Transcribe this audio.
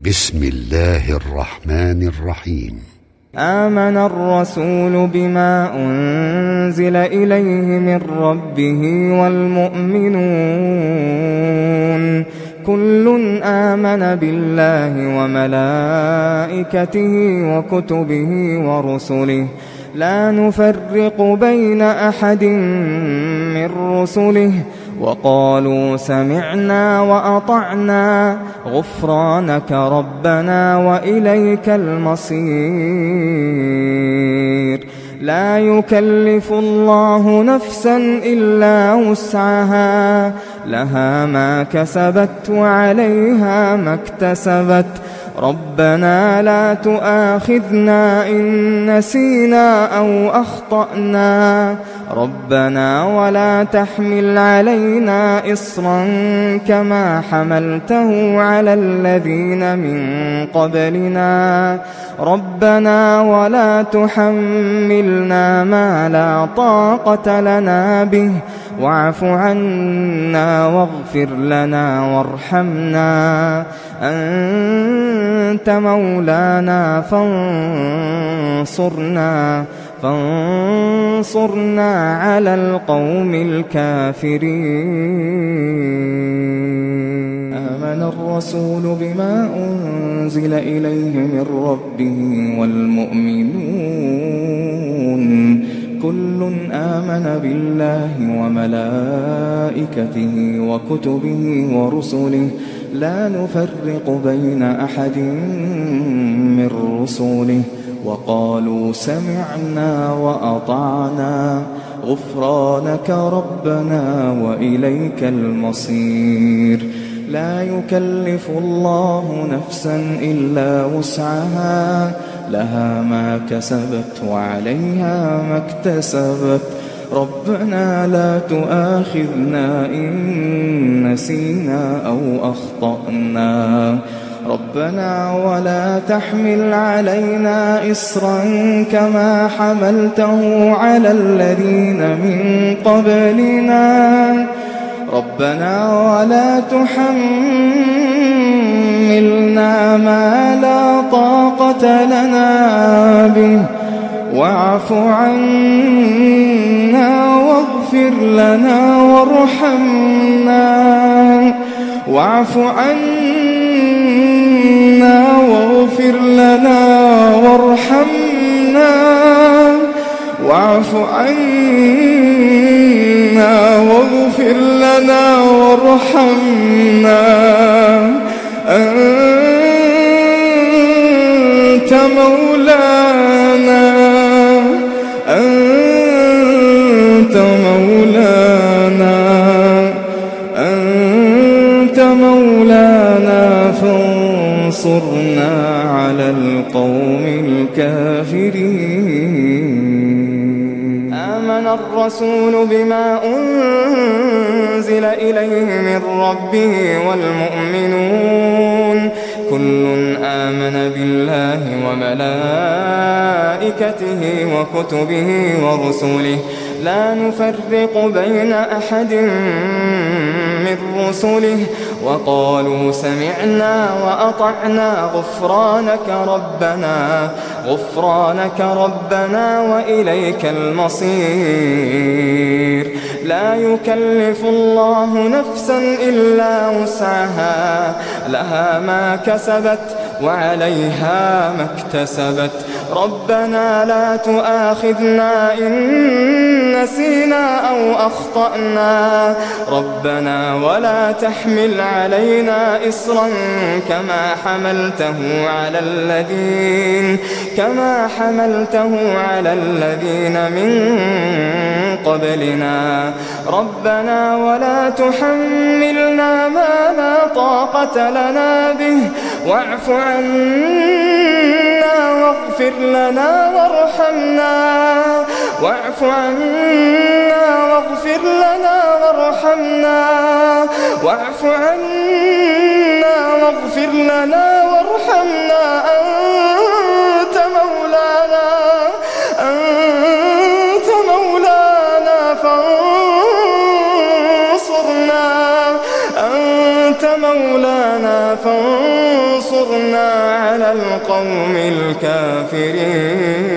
بسم الله الرحمن الرحيم. آمن الرسول بما أنزل إليه من ربه والمؤمنون كل آمن بالله وملائكته وكتبه ورسله لا نفرق بين أحد من رسله وقالوا سمعنا وأطعنا غفرانك ربنا وإليك المصير. لا يكلف الله نفسا إلا وسعها لها ما كسبت وعليها ما اكتسبت ربنا لا تؤاخذنا إن نسينا أو أخطأنا ربنا ولا تحمل علينا إصرا كما حملته على الذين من قبلنا ربنا ولا تحملنا ما لا طاقة لنا به واعف عنا واغفر لنا وارحمنا أنت مولانا فانصرنا على القوم الكافرين. آمن الرسول بما أنزل إليه من ربه والمؤمنون كل آمن بالله وملائكته وكتبه ورسله لا نفرق بين أحد من رسله وقالوا سمعنا وأطعنا غفرانك ربنا وإليك المصير. لا يكلف الله نفسا إلا وسعها لها ما كسبت وعليها ما اكتسبت ربنا لا تؤاخذنا إن نسينا أو أخطأنا ربنا ولا تحمل علينا إصرا كما حملته على الذين من قبلنا ربنا ولا تحملنا ما لا طاقة لنا به واعف عنا واغفر لنا وارحمنا واعف عنا واغفر لنا وارحمنا واعف عنا واغفر لنا وارحمنا أنت مولانا فانصرنا على القوم الكافرين. آمن الرسول بما أنزل إليه من ربه والمؤمنون كل آمن بالله وملائكته وكتبه ورسله لا نفرق بين أحد من رسله وقالوا سمعنا وأطعنا غفرانك ربنا وإليك المصير. لا يكلف الله نفسا إلا وسعها لها ما كسبت وعليها ما اكتسبت ربنا لا تؤاخذنا إن نسينا أو أخطأنا ربنا ولا تحمل علينا إصرا كما حملته على الذين من قبلنا ربنا ولا تحملنا ما لا طاقة لنا به واعف عنا واغفر لنا وارحمنا أنت مولانا فانصرنا فانصرنا على القوم الكافرين.